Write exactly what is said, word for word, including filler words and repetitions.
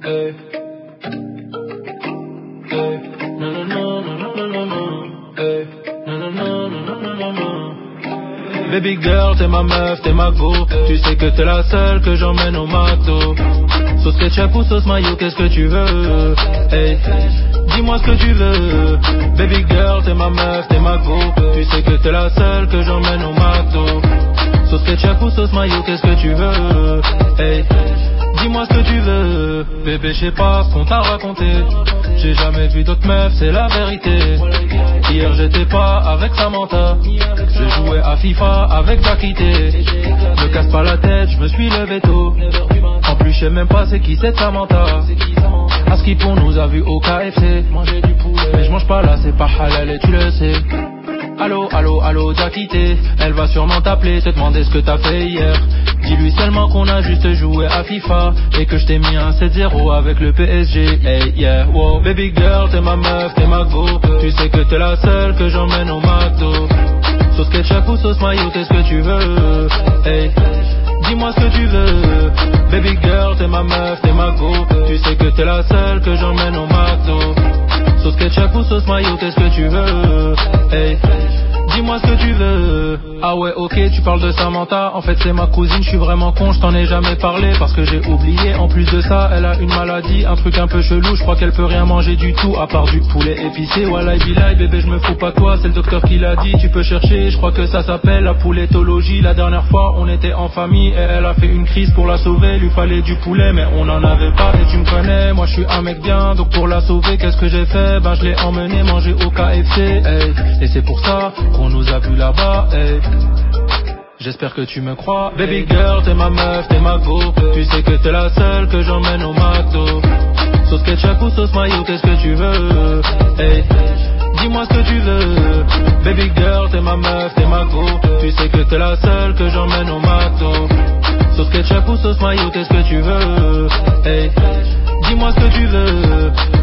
Hey. Hey. Non, non, non, non, non, non, non. Hey. Non, non, non, non, non, non, non. Baby girl, t'es ma meuf, t'es ma go. Tu sais que t'es la seule que j'emmène au McDo. Sauce ketchup ou sauce mayo, qu'est-ce que tu veux? Hey, dis-moi ce que tu veux. Baby girl, t'es ma meuf, t'es ma go. Tu sais que t'es la seule que j'emmène au McDo. Sauce ketchup ou sauce mayo, qu'est-ce que tu veux? Hey, dis-moi ce que tu veux. Bébé, je sais pas ce qu'on t'a raconté. J'ai jamais vu d'autres meufs, c'est la vérité. Hier j'étais pas avec Samantha. Je jouais à FIFA avec Zakité. Me casse pas la tête, je me suis levé tôt. En plus je sais même pas c'est qui cette Samantha. Aski pour nous a vu au K F C. Mais je mange pas là, c'est pas halal et tu le sais. Allo, allo, allo, Zakité. Elle va sûrement t'appeler, te demander ce que t'as fait hier. Dis-lui seulement qu'on a juste joué à FIFA et que je t'ai mis un sept zéro avec le P S G. Hey yeah, wow. Baby girl, t'es ma meuf, t'es ma go. Tu sais que t'es la seule que j'emmène au McDo. Sauce ketchup ou sauce mayo, qu'est-ce que tu veux? Hey, dis-moi ce que tu veux. Baby girl, t'es ma meuf, t'es ma go. Tu sais que t'es la seule que j'emmène au McDo. Sauce ketchup ou sauce mayo, qu'est-ce que tu veux? Hey, dis-moi ce que tu veux. Ah ouais, ok, tu parles de Samantha. En fait c'est ma cousine, je suis vraiment con, je t'en ai jamais parlé parce que j'ai oublié. En plus de ça, elle a une maladie, un truc un peu chelou. Je crois qu'elle peut rien manger du tout à part du poulet épicé. Wallah billah, bébé je me fous pas de toi, c'est le docteur qui l'a dit. Tu peux chercher, je crois que ça s'appelle la pouletologie. La dernière fois on était en famille et elle a fait une crise pour la sauver. Lui fallait du poulet mais on en avait pas. Et tu me connais, moi je suis un mec bien. Donc pour la sauver, qu'est-ce que j'ai fait? Ben je l'ai emmené manger au K F C. Hey. Et c'est pour ça qu'on nous a vu là-bas. Hey. J'espère que tu me crois. Baby girl, t'es ma meuf, t'es ma go. Tu sais que t'es la seule que j'emmène au McDo. Sauce ketchup ou sauce mayo, qu'est-ce que tu veux? Hey, dis-moi ce que tu veux. Baby girl, t'es ma meuf, t'es ma go. Tu sais que t'es la seule que j'emmène au McDo. Sauce ketchup ou sauce mayo, qu'est-ce que tu veux? Hey, dis-moi ce que tu veux.